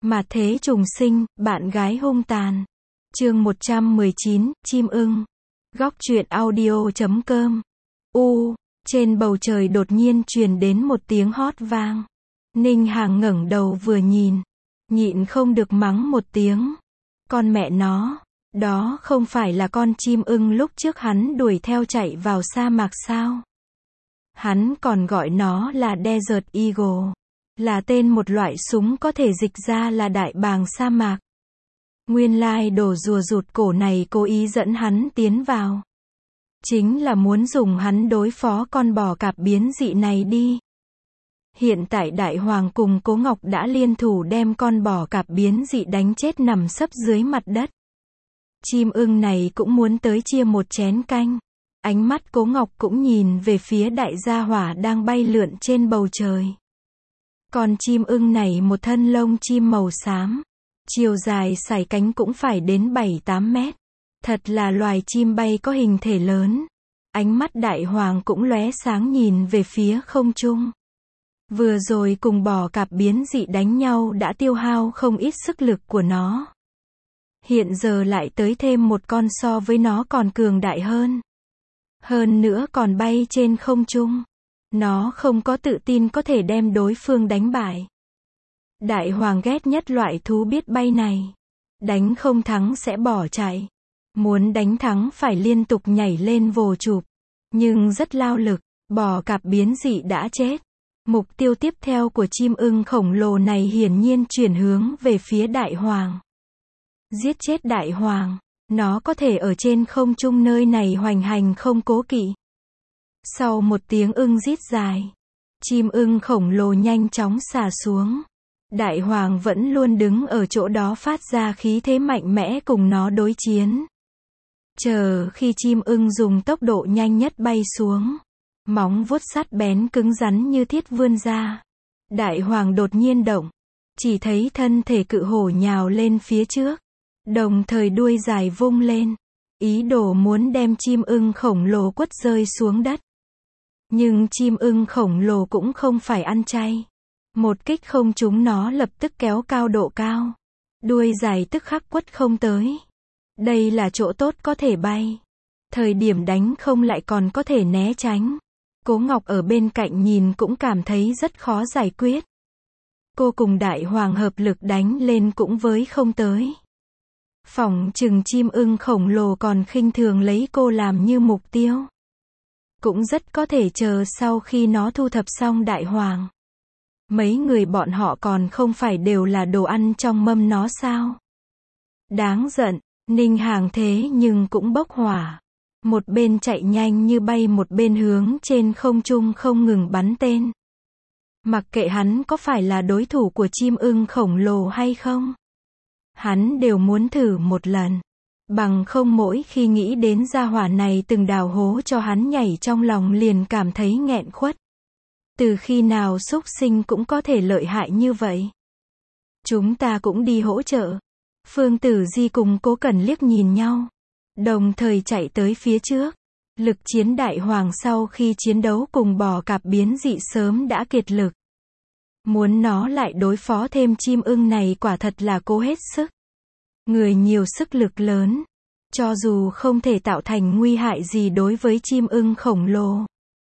Mà thế trùng sinh, bạn gái hung tàn. Chương 119, chim ưng. Góc truyện audio.com. Trên bầu trời đột nhiên truyền đến một tiếng hót vang. Ninh Hàng ngẩng đầu vừa nhìn, nhịn không được mắng một tiếng. Con mẹ nó, đó không phải là con chim ưng lúc trước hắn đuổi theo chạy vào sa mạc sao? Hắn còn gọi nó là Desert Eagle, là tên một loại súng có thể dịch ra là đại bàng sa mạc. Nguyên lai đồ rùa rụt cổ này cố ý dẫn hắn tiến vào, chính là muốn dùng hắn đối phó con bò cạp biến dị này đi. Hiện tại Đại Hoàng cùng Cố Ngọc đã liên thủ đem con bò cạp biến dị đánh chết nằm sấp dưới mặt đất. Chim ưng này cũng muốn tới chia một chén canh. Ánh mắt Cố Ngọc cũng nhìn về phía đại gia hỏa đang bay lượn trên bầu trời. Con chim ưng này một thân lông chim màu xám, chiều dài sải cánh cũng phải đến 7-8 mét. Thật là loài chim bay có hình thể lớn. Ánh mắt Đại Hoàng cũng lóe sáng nhìn về phía không trung. Vừa rồi cùng bò cạp biến dị đánh nhau đã tiêu hao không ít sức lực của nó. Hiện giờ lại tới thêm một con so với nó còn cường đại hơn. Hơn nữa còn bay trên không trung. Nó không có tự tin có thể đem đối phương đánh bại. Đại Hoàng ghét nhất loại thú biết bay này. Đánh không thắng sẽ bỏ chạy. Muốn đánh thắng phải liên tục nhảy lên vồ chụp. Nhưng rất lao lực, bò cạp biến dị đã chết. Mục tiêu tiếp theo của chim ưng khổng lồ này hiển nhiên chuyển hướng về phía Đại Hoàng. Giết chết Đại Hoàng, nó có thể ở trên không trung nơi này hoành hành không cố kỵ. Sau một tiếng ưng rít dài, chim ưng khổng lồ nhanh chóng xà xuống. Đại Hoàng vẫn luôn đứng ở chỗ đó phát ra khí thế mạnh mẽ cùng nó đối chiến. Chờ khi chim ưng dùng tốc độ nhanh nhất bay xuống, móng vuốt sắt bén cứng rắn như thiết vươn ra. Đại Hoàng đột nhiên động, chỉ thấy thân thể cự hổ nhào lên phía trước, đồng thời đuôi dài vung lên, ý đồ muốn đem chim ưng khổng lồ quất rơi xuống đất. Nhưng chim ưng khổng lồ cũng không phải ăn chay. Một kích không trúng nó lập tức kéo cao độ cao. Đuôi dài tức khắc quất không tới. Đây là chỗ tốt có thể bay. Thời điểm đánh không lại còn có thể né tránh. Cố Ngọc ở bên cạnh nhìn cũng cảm thấy rất khó giải quyết. Cô cùng Đại Hoàng hợp lực đánh lên cũng với không tới. Phỏng chừng chim ưng khổng lồ còn khinh thường lấy cô làm như mục tiêu. Cũng rất có thể chờ sau khi nó thu thập xong Đại Hoàng. Mấy người bọn họ còn không phải đều là đồ ăn trong mâm nó sao? Đáng giận, Ninh Hàng thế nhưng cũng bốc hỏa. Một bên chạy nhanh như bay một bên hướng trên không trung không ngừng bắn tên. Mặc kệ hắn có phải là đối thủ của chim ưng khổng lồ hay không, hắn đều muốn thử một lần. Bằng không mỗi khi nghĩ đến gia hỏa này từng đào hố cho hắn nhảy trong lòng liền cảm thấy nghẹn khuất. Từ khi nào súc sinh cũng có thể lợi hại như vậy? Chúng ta cũng đi hỗ trợ. Phương Tử Di cùng Cố Cẩn liếc nhìn nhau, đồng thời chạy tới phía trước. Lực chiến Đại Hoàng sau khi chiến đấu cùng bò cạp biến dị sớm đã kiệt lực. Muốn nó lại đối phó thêm chim ưng này quả thật là cố hết sức. Người nhiều sức lực lớn, cho dù không thể tạo thành nguy hại gì đối với chim ưng khổng lồ,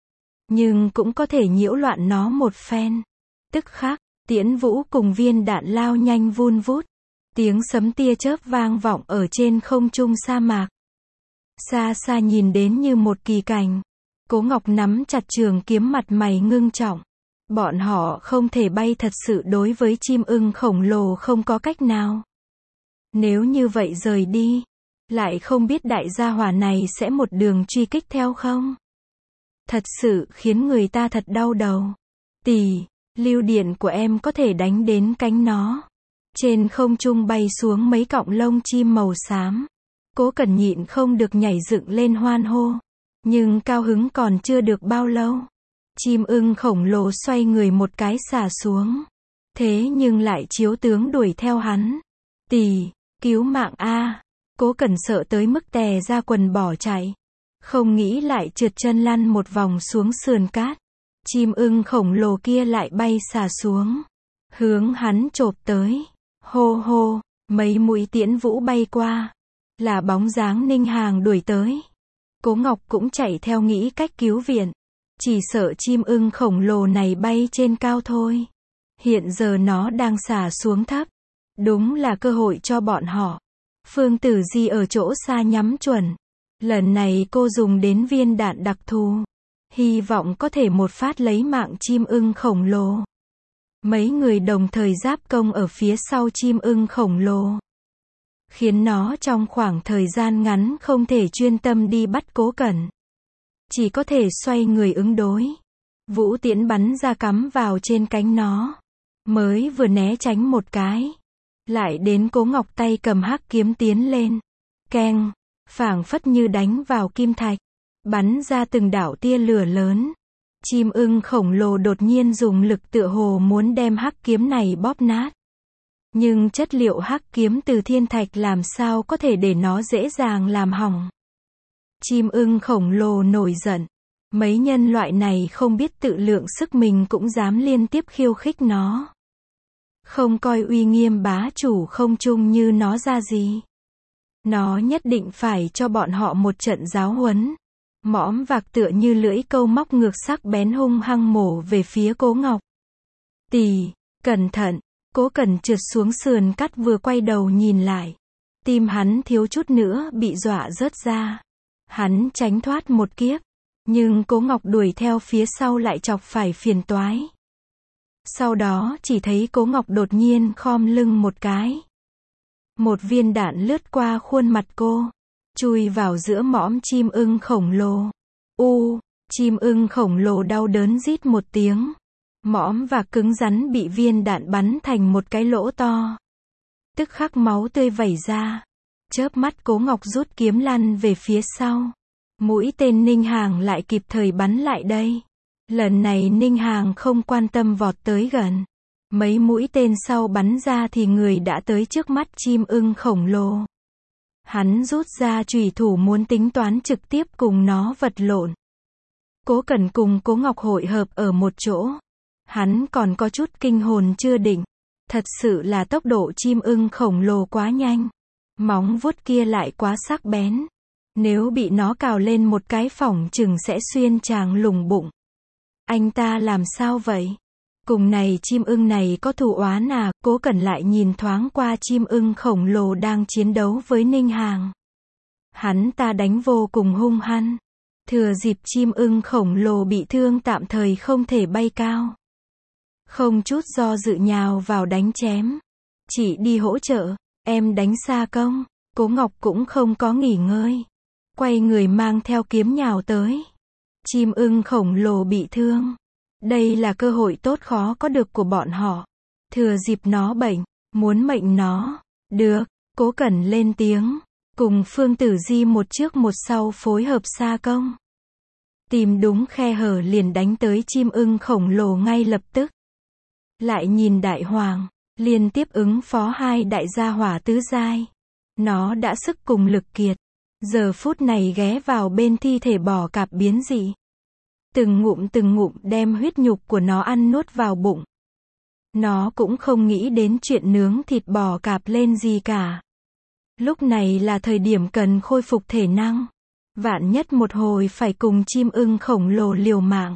nhưng cũng có thể nhiễu loạn nó một phen. Tức khắc, tiễn vũ cùng viên đạn lao nhanh vun vút. Tiếng sấm tia chớp vang vọng ở trên không trung sa mạc. Xa xa nhìn đến như một kỳ cảnh. Cố Ngọc nắm chặt trường kiếm mặt mày ngưng trọng. Bọn họ không thể bay thật sự đối với chim ưng khổng lồ không có cách nào. Nếu như vậy rời đi, lại không biết đại gia hỏa này sẽ một đường truy kích theo không? Thật sự khiến người ta thật đau đầu. Tỷ, lưu điện của em có thể đánh đến cánh nó. Trên không trung bay xuống mấy cọng lông chim màu xám. Cố Cẩn nhịn không được nhảy dựng lên hoan hô. Nhưng cao hứng còn chưa được bao lâu. Chim ưng khổng lồ xoay người một cái xả xuống. Thế nhưng lại chiếu tướng đuổi theo hắn. Tỷ, cứu mạng a! Cố Cẩn sợ tới mức tè ra quần bỏ chạy. Không nghĩ lại trượt chân lăn một vòng xuống sườn cát. Chim ưng khổng lồ kia lại bay xả xuống. Hướng hắn chộp tới. Hô hô, mấy mũi tiễn vũ bay qua. Là bóng dáng Ninh Hàng đuổi tới. Cố Ngọc cũng chạy theo nghĩ cách cứu viện. Chỉ sợ chim ưng khổng lồ này bay trên cao thôi. Hiện giờ nó đang xả xuống thấp. Đúng là cơ hội cho bọn họ. Phương Tử Di ở chỗ xa nhắm chuẩn. Lần này cô dùng đến viên đạn đặc thù. Hy vọng có thể một phát lấy mạng chim ưng khổng lồ. Mấy người đồng thời giáp công ở phía sau chim ưng khổng lồ. Khiến nó trong khoảng thời gian ngắn không thể chuyên tâm đi bắt Cố Cẩn. Chỉ có thể xoay người ứng đối. Vũ tiễn bắn ra cắm vào trên cánh nó. Mới vừa né tránh một cái. Lại đến Cố Ngọc tay cầm hắc kiếm tiến lên. Keng, phảng phất như đánh vào kim thạch. Bắn ra từng đạo tia lửa lớn. Chim ưng khổng lồ đột nhiên dùng lực tựa hồ muốn đem hắc kiếm này bóp nát. Nhưng chất liệu hắc kiếm từ thiên thạch làm sao có thể để nó dễ dàng làm hỏng. Chim ưng khổng lồ nổi giận. Mấy nhân loại này không biết tự lượng sức mình cũng dám liên tiếp khiêu khích nó. Không coi uy nghiêm bá chủ không trung như nó ra gì. Nó nhất định phải cho bọn họ một trận giáo huấn. Mõm vạc tựa như lưỡi câu móc ngược sắc bén hung hăng mổ về phía Cố Ngọc. Tì, cẩn thận, Cố Cẩn trượt xuống sườn cắt vừa quay đầu nhìn lại. Tim hắn thiếu chút nữa bị dọa rớt ra. Hắn tránh thoát một kiếp. Nhưng Cố Ngọc đuổi theo phía sau lại chọc phải phiền toái. Sau đó chỉ thấy Cố Ngọc đột nhiên khom lưng một cái. Một viên đạn lướt qua khuôn mặt cô. Chui vào giữa mõm chim ưng khổng lồ. Chim ưng khổng lồ đau đớn rít một tiếng. Mõm và cứng rắn bị viên đạn bắn thành một cái lỗ to. Tức khắc máu tươi vẩy ra. Chớp mắt Cố Ngọc rút kiếm lăn về phía sau. Mũi tên Ninh Hàng lại kịp thời bắn lại đây. Lần này Ninh Hàng không quan tâm vọt tới gần. Mấy mũi tên sau bắn ra thì người đã tới trước mắt chim ưng khổng lồ. Hắn rút ra chùy thủ muốn tính toán trực tiếp cùng nó vật lộn. Cố Cẩn cùng Cố Ngọc hội hợp ở một chỗ. Hắn còn có chút kinh hồn chưa định. Thật sự là tốc độ chim ưng khổng lồ quá nhanh. Móng vuốt kia lại quá sắc bén. Nếu bị nó cào lên một cái phỏng chừng sẽ xuyên tràng lủng bụng. Anh ta làm sao vậy? Cùng này chim ưng này có thù oán à? Cố Cẩn lại nhìn thoáng qua chim ưng khổng lồ đang chiến đấu với Ninh Hàng. Hắn ta đánh vô cùng hung hăng. Thừa dịp chim ưng khổng lồ bị thương tạm thời không thể bay cao. Không chút do dự nhào vào đánh chém. Chị đi hỗ trợ, em đánh xa công. Cố Ngọc cũng không có nghỉ ngơi. Quay người mang theo kiếm nhào tới. Chim ưng khổng lồ bị thương. Đây là cơ hội tốt khó có được của bọn họ. Thừa dịp nó bệnh, muốn mệnh nó. Được, Cố Cẩn lên tiếng. Cùng Phương Tử Di một trước một sau phối hợp xa công. Tìm đúng khe hở liền đánh tới chim ưng khổng lồ ngay lập tức. Lại nhìn Đại Hoàng, liên tiếp ứng phó hai đại gia hỏa tứ giai. Nó đã sức cùng lực kiệt. Giờ phút này ghé vào bên thi thể bò cạp biến dị. Từng ngụm đem huyết nhục của nó ăn nuốt vào bụng. Nó cũng không nghĩ đến chuyện nướng thịt bò cạp lên gì cả. Lúc này là thời điểm cần khôi phục thể năng. Vạn nhất một hồi phải cùng chim ưng khổng lồ liều mạng.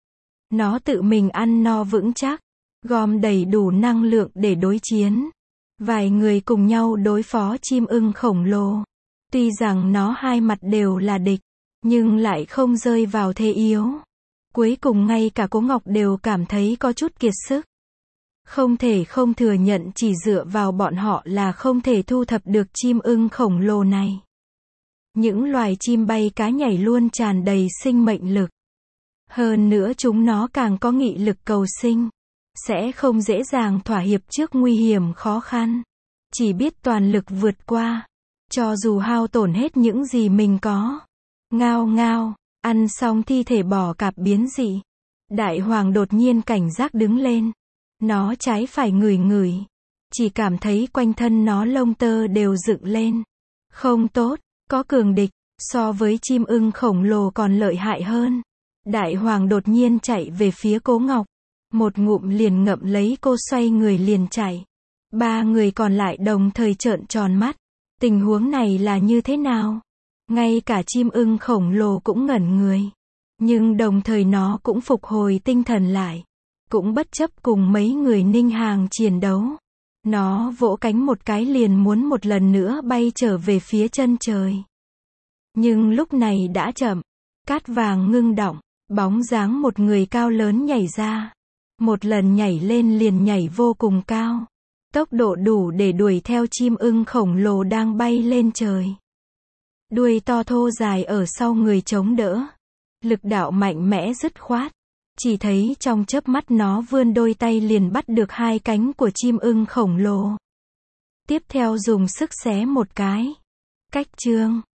Nó tự mình ăn no vững chắc, gom đầy đủ năng lượng để đối chiến. Vài người cùng nhau đối phó chim ưng khổng lồ. Tuy rằng nó hai mặt đều là địch, nhưng lại không rơi vào thế yếu. Cuối cùng ngay cả Cố Ngọc đều cảm thấy có chút kiệt sức. Không thể không thừa nhận chỉ dựa vào bọn họ là không thể thu thập được chim ưng khổng lồ này. Những loài chim bay cá nhảy luôn tràn đầy sinh mệnh lực. Hơn nữa chúng nó càng có nghị lực cầu sinh. Sẽ không dễ dàng thỏa hiệp trước nguy hiểm khó khăn. Chỉ biết toàn lực vượt qua. Cho dù hao tổn hết những gì mình có. Ngao ngao, ăn xong thi thể bò cạp biến dị. Đại Hoàng đột nhiên cảnh giác đứng lên. Nó trái phải ngửi ngửi. Chỉ cảm thấy quanh thân nó lông tơ đều dựng lên. Không tốt, có cường địch, so với chim ưng khổng lồ còn lợi hại hơn. Đại Hoàng đột nhiên chạy về phía Cố Ngọc. Một ngụm liền ngậm lấy cô xoay người liền chạy. Ba người còn lại đồng thời trợn tròn mắt. Tình huống này là như thế nào? Ngay cả chim ưng khổng lồ cũng ngẩn người. Nhưng đồng thời nó cũng phục hồi tinh thần lại. Cũng bất chấp cùng mấy người Ninh Hàng chiến đấu. Nó vỗ cánh một cái liền muốn một lần nữa bay trở về phía chân trời. Nhưng lúc này đã chậm. Cát vàng ngưng đọng, bóng dáng một người cao lớn nhảy ra. Một lần nhảy lên liền nhảy vô cùng cao. Tốc độ đủ để đuổi theo chim ưng khổng lồ đang bay lên trời. Đuôi to thô dài ở sau người chống đỡ. Lực đạo mạnh mẽ dứt khoát. Chỉ thấy trong chớp mắt nó vươn đôi tay liền bắt được hai cánh của chim ưng khổng lồ. Tiếp theo dùng sức xé một cái. Cách chương